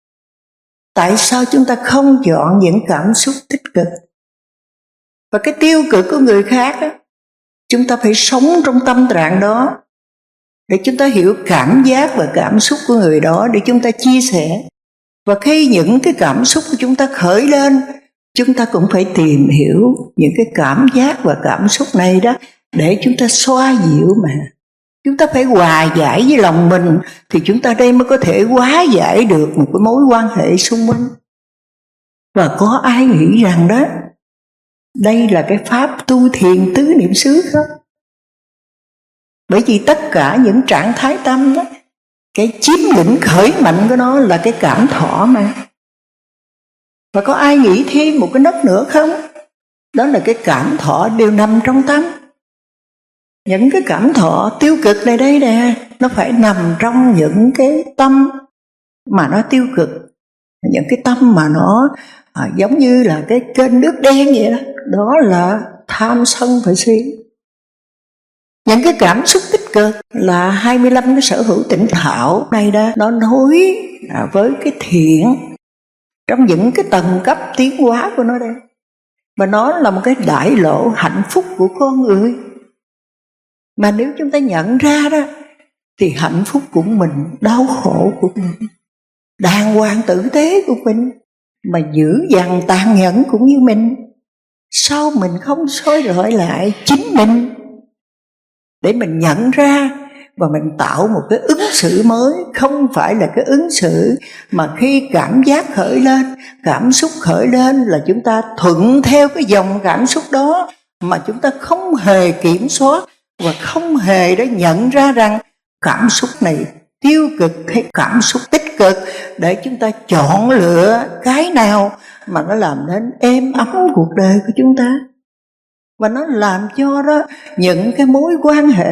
Tại sao chúng ta không chọn những cảm xúc tích cực? Và cái tiêu cực của người khác đó, chúng ta phải sống trong tâm trạng đó để chúng ta hiểu cảm giác và cảm xúc của người đó, để chúng ta chia sẻ. Và khi những cái cảm xúc của chúng ta khởi lên, chúng ta cũng phải tìm hiểu những cái cảm giác và cảm xúc này đó, để chúng ta xoa dịu mà. Chúng ta phải hòa giải với lòng mình, thì chúng ta đây mới có thể hóa giải được một cái mối quan hệ xung quanh. Và có ai nghĩ rằng đó, đây là cái pháp tu thiền tứ niệm xứ không? Bởi vì tất cả những trạng thái tâm đó, cái chiếm lĩnh khởi mạnh của nó là cái cảm thọ mà. Và có ai nghĩ thêm một cái nấc nữa không? Đó là cái cảm thọ đều nằm trong tâm. Những cái cảm thọ tiêu cực này đây nè, nó phải nằm trong những cái tâm mà nó tiêu cực, những cái tâm mà nó giống như là cái kênh nước đen vậy đó. Đó là tham sân và si. Những cái cảm xúc tích cực là 25 cái sở hữu tỉnh thảo này đó, nó nối với cái thiện trong những cái tầng cấp tiến hóa của nó đây. Và nó là một cái đại lộ hạnh phúc của con người. Mà nếu chúng ta nhận ra đó, thì hạnh phúc của mình, đau khổ của mình, đàng hoàng tử tế của mình, mà dữ dằn tàn nhẫn cũng như mình, sao mình không soi rọi lại chính mình để mình nhận ra và mình tạo một cái ứng xử mới? Không phải là cái ứng xử mà khi cảm giác khởi lên, cảm xúc khởi lên là chúng ta thuận theo cái dòng cảm xúc đó, mà chúng ta không hề kiểm soát và không hề đã nhận ra rằng cảm xúc này tiêu cực hay cảm xúc tích cực, để chúng ta chọn lựa cái nào mà nó làm nên êm ấm cuộc đời của chúng ta. Và nó làm cho đó những cái mối quan hệ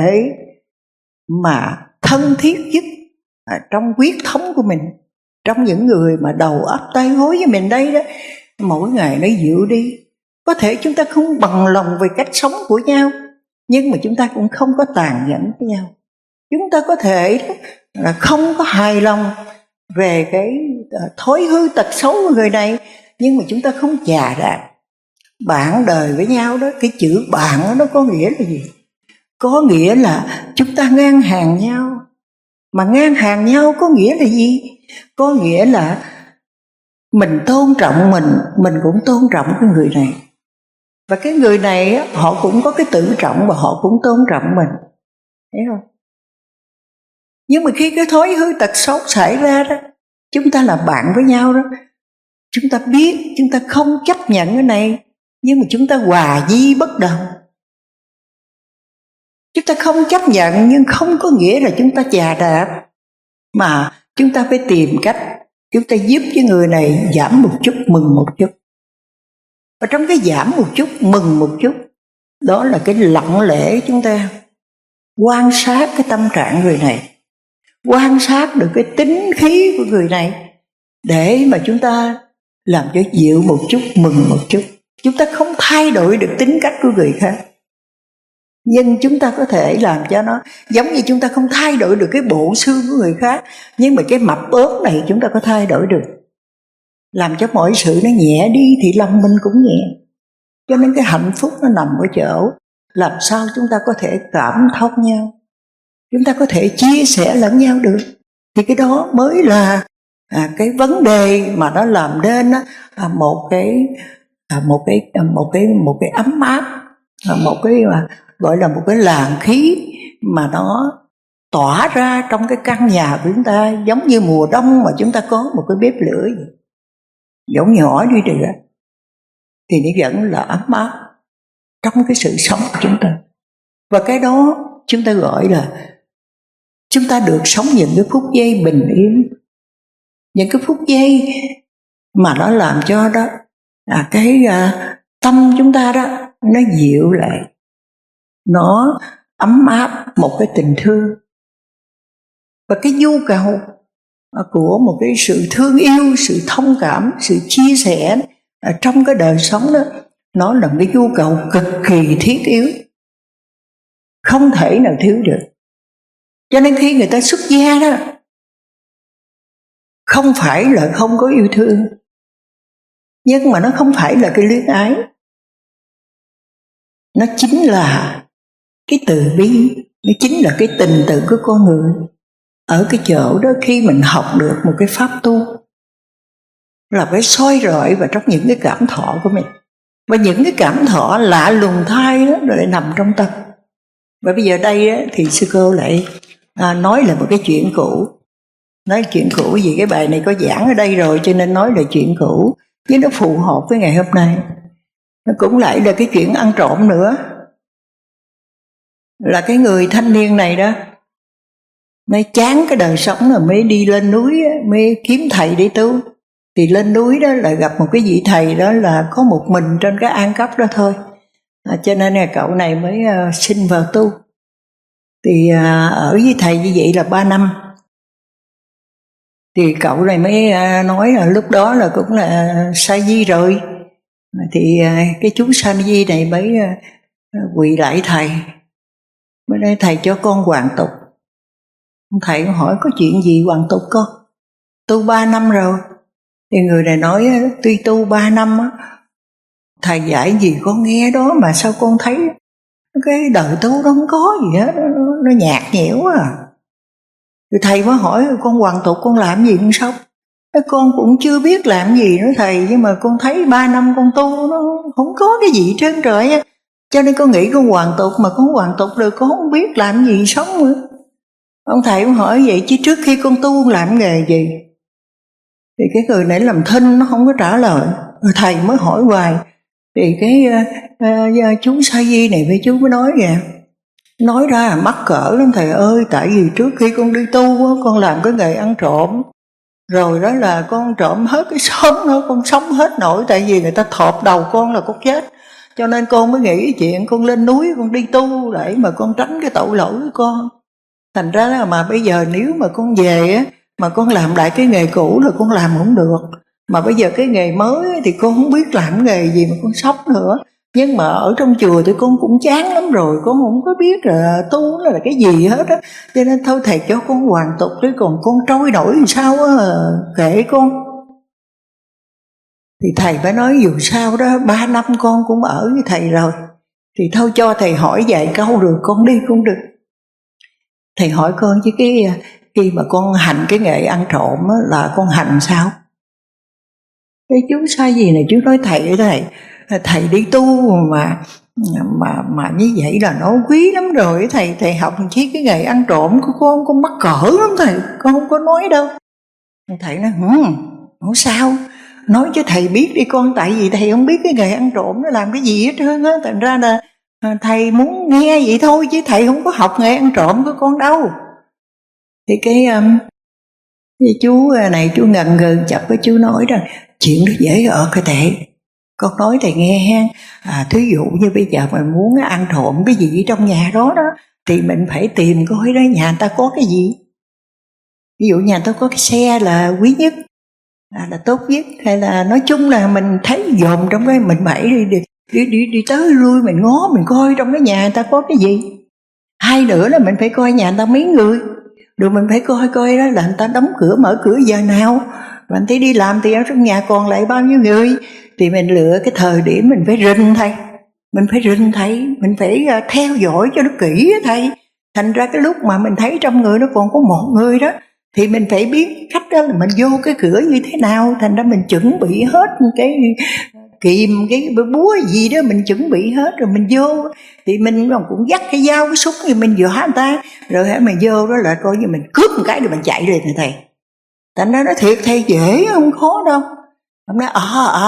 mà thân thiết nhất trong huyết thống của mình, trong những người mà đầu óc tay gối với mình đây đó, mỗi ngày nó dịu đi. Có thể chúng ta không bằng lòng về cách sống của nhau, nhưng mà chúng ta cũng không có tàn nhẫn với nhau. Chúng ta có thể là không có hài lòng về cái thói hư tật xấu của người này, nhưng mà chúng ta không chà đạp. Bạn đời với nhau đó, cái chữ bạn đó, nó có nghĩa là gì? Có nghĩa là chúng ta ngang hàng nhau. Mà ngang hàng nhau có nghĩa là gì? Có nghĩa là mình tôn trọng mình cũng tôn trọng cái người này. Và cái người này họ cũng có cái tự trọng và họ cũng tôn trọng mình. Thấy không? Nhưng mà khi cái thói hư tật xấu xảy ra đó, chúng ta là bạn với nhau đó, chúng ta biết chúng ta không chấp nhận cái này, nhưng mà chúng ta hòa vi bất đồng. Chúng ta không chấp nhận nhưng không có nghĩa là chúng ta chà đạp, mà chúng ta phải tìm cách chúng ta giúp cái người này giảm một chút, mừng một chút. Và trong cái giảm một chút, mừng một chút, đó là cái lặng lẽ chúng ta quan sát cái tâm trạng người này, quan sát được cái tính khí của người này để mà chúng ta làm cho dịu một chút, mừng một chút. Chúng ta không thay đổi được tính cách của người khác, nhưng chúng ta có thể làm cho nó giống như chúng ta không thay đổi được cái bộ xương của người khác, nhưng mà cái mập ốm này chúng ta có thay đổi được, làm cho mọi sự nó nhẹ đi thì lòng mình cũng nhẹ. Cho nên cái hạnh phúc nó nằm ở chỗ làm sao chúng ta có thể cảm thông nhau, chúng ta có thể chia sẻ lẫn nhau được, thì cái đó mới là cái vấn đề mà nó làm nên một cái ấm áp, một cái gọi là một cái làn khí mà nó tỏa ra trong cái căn nhà của chúng ta, giống như mùa đông mà chúng ta có một cái bếp lửa vậy, dẫu nhỏ đi được thì nó vẫn là ấm áp trong cái sự sống của chúng ta. Và cái đó chúng ta gọi là chúng ta được sống những cái phút giây bình yên, những cái phút giây mà nó làm cho đó tâm chúng ta đó nó dịu lại, nó ấm áp một cái tình thương. Và cái nhu cầu của một cái sự thương yêu, sự thông cảm, sự chia sẻ trong cái đời sống đó, nó là cái nhu cầu cực kỳ thiết yếu, không thể nào thiếu được. Cho nên khi người ta xuất gia đó, không phải là không có yêu thương, nhưng mà nó không phải là cái luyến ái, nó chính là cái từ bi, nó chính là cái tình tự của con người. Ở cái chỗ đó khi mình học được một cái pháp tu là phải soi rọi vào trong những cái cảm thọ của mình, và những cái cảm thọ lạ lùng thay đó lại nằm trong tâm. Và bây giờ đây á, thì sư cô lại nói là một cái chuyện cũ. Nói chuyện cũ vì cái bài này có giảng ở đây rồi, cho nên nói là chuyện cũ, nhưng nó phù hợp với ngày hôm nay. Nó cũng lại là cái chuyện ăn trộm nữa. Là cái người thanh niên này đó, mới chán cái đời sống rồi mới đi lên núi, mới kiếm thầy để tu. Thì lên núi đó là gặp một cái vị thầy đó là có một mình trên cái An Cấp đó thôi. Cho nên là cậu này mới xin vào tu. Thì ở với thầy như vậy là 3 năm. Thì cậu này mới nói là lúc đó là cũng là sa di rồi. Thì cái chú sa di này mới quỳ lại thầy, mới nói thầy cho con hoàn tục. Thầy cũng hỏi có chuyện gì hoàn tục con? Tu 3 năm rồi. Thì người này nói tuy tu 3 năm á, thầy dạy gì con nghe đó mà sao con thấy cái đời tu đó không có gì hết, nó nhạt nhẽo à. Thì thầy mới hỏi con hoàn tục con làm gì con sống? Con cũng chưa biết làm gì nữa thầy, nhưng mà con thấy 3 năm con tu nó không có cái gì trơn trọi á, cho nên con nghĩ con hoàn tục, mà con hoàn tục rồi con không biết làm gì sống nữa. Ông thầy cũng hỏi vậy chứ trước khi con tu làm nghề gì? Thì cái người này làm thinh nó không có trả lời. Rồi thầy mới hỏi hoài. Thì cái chú Sa Di này với chú mới nói kìa, nói ra là mắc cỡ lắm thầy ơi. Tại vì trước khi con đi tu con làm cái nghề ăn trộm, rồi đó là con trộm hết cái xóm đó, con sống hết nổi. Tại vì người ta thọp đầu con là con chết, cho nên con mới nghĩ chuyện con lên núi con đi tu để mà con tránh cái tội lỗi của con. Thành ra là mà bây giờ nếu mà con về á, mà con làm lại cái nghề cũ là con làm không được. Mà bây giờ cái nghề mới thì con không biết làm nghề gì mà con sống nữa. Nhưng mà ở trong chùa thì con cũng chán lắm rồi, con không có biết là tu là cái gì hết á. Cho nên thôi thầy cho con hoàn tục, chứ còn con trôi nổi làm sao á, kệ con. Thì thầy mới nói dù sao đó 3 năm con cũng ở với thầy rồi, thì thôi cho thầy hỏi vài câu rồi con đi cũng được. Thầy hỏi con chứ cái khi mà con hành cái nghề ăn trộm á, là con hành sao? Cái chú sai gì này chú nói thầy đi tu mà như vậy là nó quý lắm rồi. Thầy học chứ cái nghề ăn trộm của con mắc cỡ lắm thầy, con không có nói đâu. Thầy nói không sao, nói cho thầy biết đi con, tại vì thầy không biết cái nghề ăn trộm nó làm cái gì hết trơn á. Thành ra là thầy muốn nghe vậy thôi, chứ thầy không có học nghề ăn trộm của con đâu. Thì cái chú này chú ngần ngừ chập với chú nói rằng chuyện đó dễ ở cái tệ. Con nói thầy nghe hen, thí dụ như bây giờ mình muốn ăn trộm cái gì trong nhà đó đó, thì mình phải tìm coi đó nhà người ta có cái gì. Ví dụ nhà tôi có cái xe là quý nhất, là tốt nhất, hay là nói chung là mình thấy dòm trong cái mình phải đi tới lui, mình ngó mình coi trong cái nhà người ta có cái gì. Hai nữa là mình phải coi nhà người ta mấy người, rồi mình phải coi đó là người ta đóng cửa mở cửa giờ nào, và anh thấy đi làm thì ở trong nhà còn lại bao nhiêu người, thì mình lựa cái thời điểm mình phải rình thầy, mình phải theo dõi cho nó kỹ á thầy. Thành ra cái lúc mà mình thấy trong người nó còn có một người đó, thì mình phải biết cách đó là mình vô cái cửa như thế nào. Thành ra mình chuẩn bị hết cái kìm, cái búa gì đó mình chuẩn bị hết, rồi mình vô thì mình cũng dắt cái dao cái súng thì mình dọa người ta, rồi hãy mình vô đó là coi như mình cướp một cái rồi mình chạy lên thầy. Thành ra nói thiệt thầy dễ không khó đâu. Ông nói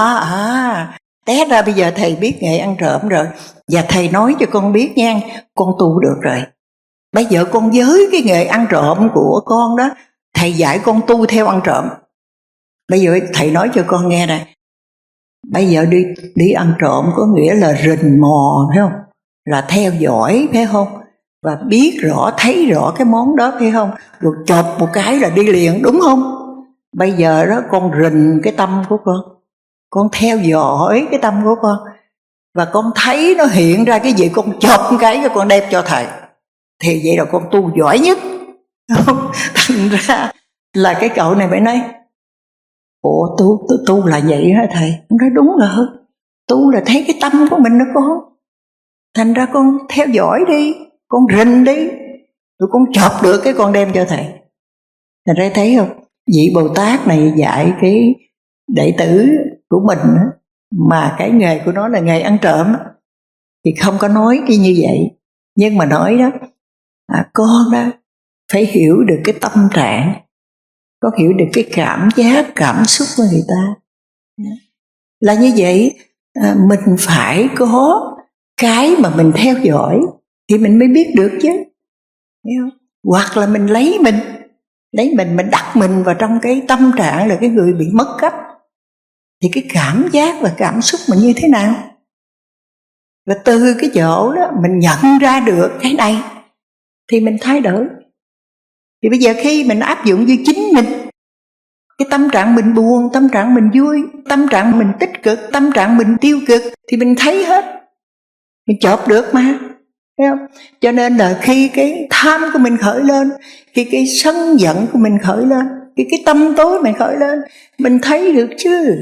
té ra bây giờ thầy biết nghề ăn trộm rồi, và thầy nói cho con biết nha, con tu được rồi. Bây giờ con với cái nghề ăn trộm của con đó, thầy dạy con tu theo ăn trộm. Bây giờ thầy nói cho con nghe này, bây giờ đi ăn trộm có nghĩa là rình mò, phải không? Là theo dõi, phải không? Và biết rõ, thấy rõ cái món đó, phải không? Rồi chộp một cái là đi liền, đúng không? Bây giờ đó con rình cái tâm của con theo dõi cái tâm của con, và con thấy nó hiện ra cái gì, con chộp một cái con đem cho thầy. Thì vậy là con tu giỏi nhất. Thành ra là cái cậu này phải nói, ủa tu là vậy hả thầy? Con nói đúng rồi, tu là thấy cái tâm của mình đó con. Thành ra con theo dõi đi, con rình đi, rồi con chọc được cái con đem cho thầy. Thành ra thấy không, vị Bồ Tát này dạy cái đệ tử của mình mà cái nghề của nó là nghề ăn trộm, thì không có nói cái như vậy. Nhưng mà nói đó, con đó phải hiểu được cái tâm trạng, có hiểu được cái cảm giác, cảm xúc của người ta. Là như vậy, mình phải có cái mà mình theo dõi thì mình mới biết được chứ. Hiểu không? Hoặc là mình lấy mình đặt mình vào trong cái tâm trạng là cái người bị mất cấp, thì cái cảm giác và cảm xúc mình như thế nào. Và từ cái chỗ đó mình nhận ra được cái này thì mình thay đổi. Thì bây giờ khi mình áp dụng như chính mình, cái tâm trạng mình buồn, tâm trạng mình vui, tâm trạng mình tích cực, tâm trạng mình tiêu cực, thì mình thấy hết, mình chộp được mà, thấy không? Cho nên là khi cái tham của mình khởi lên, khi cái sân giận của mình khởi lên, khi cái tâm tối mình khởi lên, mình thấy được chứ,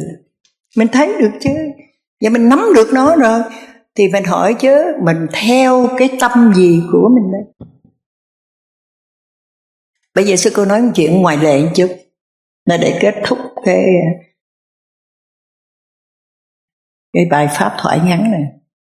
và mình nắm được nó rồi, thì mình hỏi chứ mình theo cái tâm gì của mình đây. Bây giờ sư cô nói một chuyện ngoài lệ một chút, là để kết thúc cái bài pháp thoại ngắn này.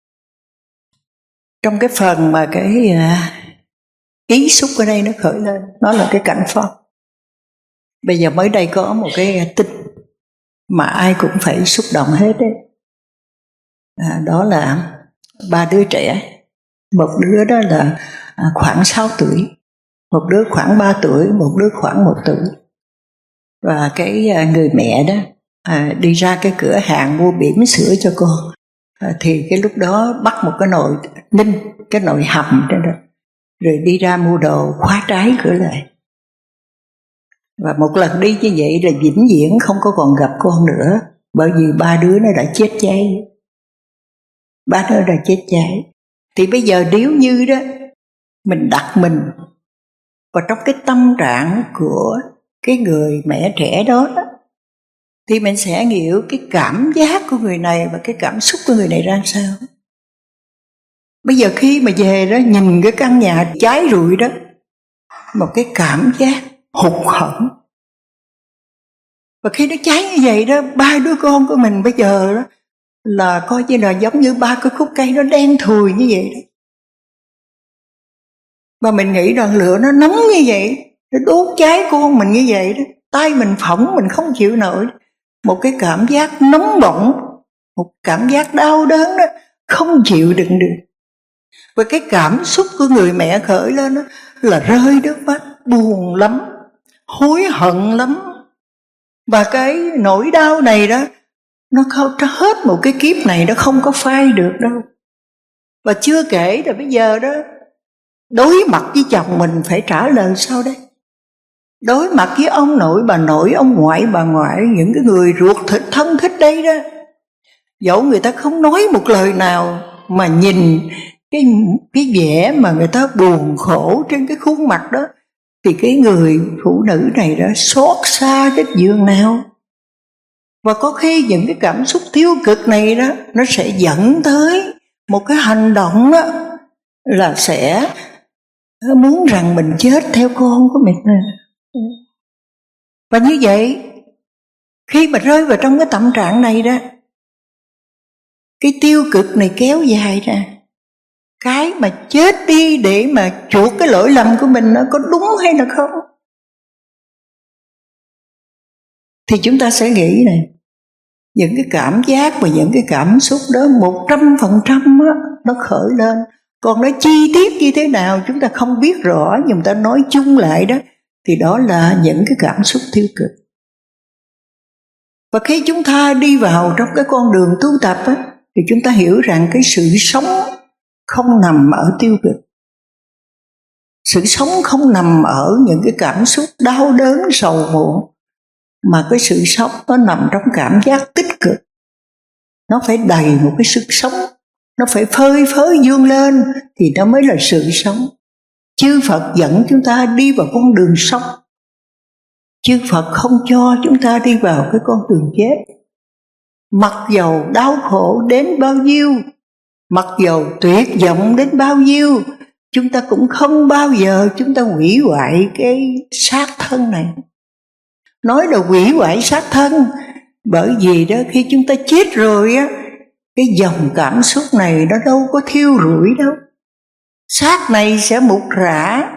Trong cái phần mà cái ý xúc ở đây nó khởi lên, nó là cái cảnh pháp. Bây giờ mới đây có một cái tin mà ai cũng phải xúc động hết đấy. Đó là 3 đứa trẻ. Một đứa đó là khoảng 6 tuổi, một đứa khoảng 3 tuổi, một đứa khoảng 1 tuổi. Và cái người mẹ đó đi ra cái cửa hàng mua bỉm sữa cho con, thì cái lúc đó bắt một cái nồi ninh, cái nồi hầm đó, rồi đi ra mua đồ, khóa trái cửa lại. Và một lần đi như vậy là vĩnh viễn không có còn gặp con nữa, bởi vì 3 đứa nó đã chết cháy. 3 đứa đã chết cháy. Thì bây giờ nếu như đó mình đặt mình vào trong cái tâm trạng của cái người mẹ trẻ đó, thì mình sẽ hiểu cái cảm giác của người này và cái cảm xúc của người này ra sao. Bây giờ khi mà về đó nhìn cái căn nhà cháy rụi đó, một cái cảm giác hụt hẫng. Và khi nó cháy như vậy đó, 3 đứa con của mình bây giờ đó là coi như là giống như 3 cái khúc cây nó đen thùi như vậy đó. Và mình nghĩ rằng lửa nó nóng như vậy, nó đốt cháy con mình như vậy đó, tay mình phỏng mình không chịu nổi. Một cái cảm giác nóng bỏng, một cảm giác đau đớn đó, không chịu đựng được. Và cái cảm xúc của người mẹ khởi lên đó là rơi nước mắt, buồn lắm, hối hận lắm. Và cái nỗi đau này đó, nó hết một cái kiếp này nó không có phai được đâu. Và chưa kể là bây giờ đó, đối mặt với chồng mình phải trả lời sao đây? đối mặt với ông nội, bà nội, ông ngoại, bà ngoại, những cái người ruột thịt thân thích đây đó, dẫu người ta không nói một lời nào, mà nhìn cái vẻ mà người ta buồn khổ trên cái khuôn mặt đó, thì cái người phụ nữ này đã xót xa đến giường nào. Và có khi những cái cảm xúc tiêu cực này đó, nó sẽ dẫn tới một cái hành động đó, là sẽ muốn rằng mình chết theo con của mình. Và như vậy, khi mà rơi vào trong cái tâm trạng này đó, cái tiêu cực này kéo dài ra, cái mà chết đi để mà chuộc cái lỗi lầm của mình nó có đúng hay là không, thì chúng ta sẽ nghĩ này, những cái cảm giác và những cái cảm xúc đó 100% nó khởi lên. Còn nó chi tiết như thế nào chúng ta không biết rõ, nhưng ta nói chung lại đó, thì đó là những cái cảm xúc tiêu cực. Và khi chúng ta đi vào trong cái con đường tu tập á, thì chúng ta hiểu rằng cái sự sống không nằm ở tiêu cực. Sự sống không nằm ở những cái cảm xúc đau đớn, sầu muộn, mà cái sự sống nó nằm trong cảm giác tích cực. Nó phải đầy một cái sức sống, nó phải phơi phới dương lên thì nó mới là sự sống. Chư Phật dẫn chúng ta đi vào con đường sống. Chư Phật không cho chúng ta đi vào cái con đường chết. Mặc dầu đau khổ đến bao nhiêu, mặc dầu tuyệt vọng đến bao nhiêu, chúng ta cũng không bao giờ chúng ta hủy hoại cái xác thân này. Nói là hủy hoại xác thân, bởi vì đó khi chúng ta chết rồi á, cái dòng cảm xúc này nó đâu có thiêu rụi đâu. Xác này sẽ mục rã,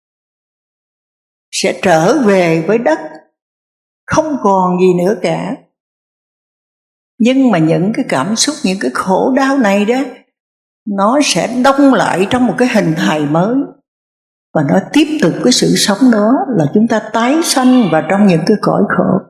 sẽ trở về với đất, không còn gì nữa cả. Nhưng mà những cái cảm xúc, những cái khổ đau này đó, nó sẽ đông lại trong một cái hình hài mới, và nó tiếp tục cái sự sống đó, là chúng ta tái sanh vào trong những cái cõi khổ.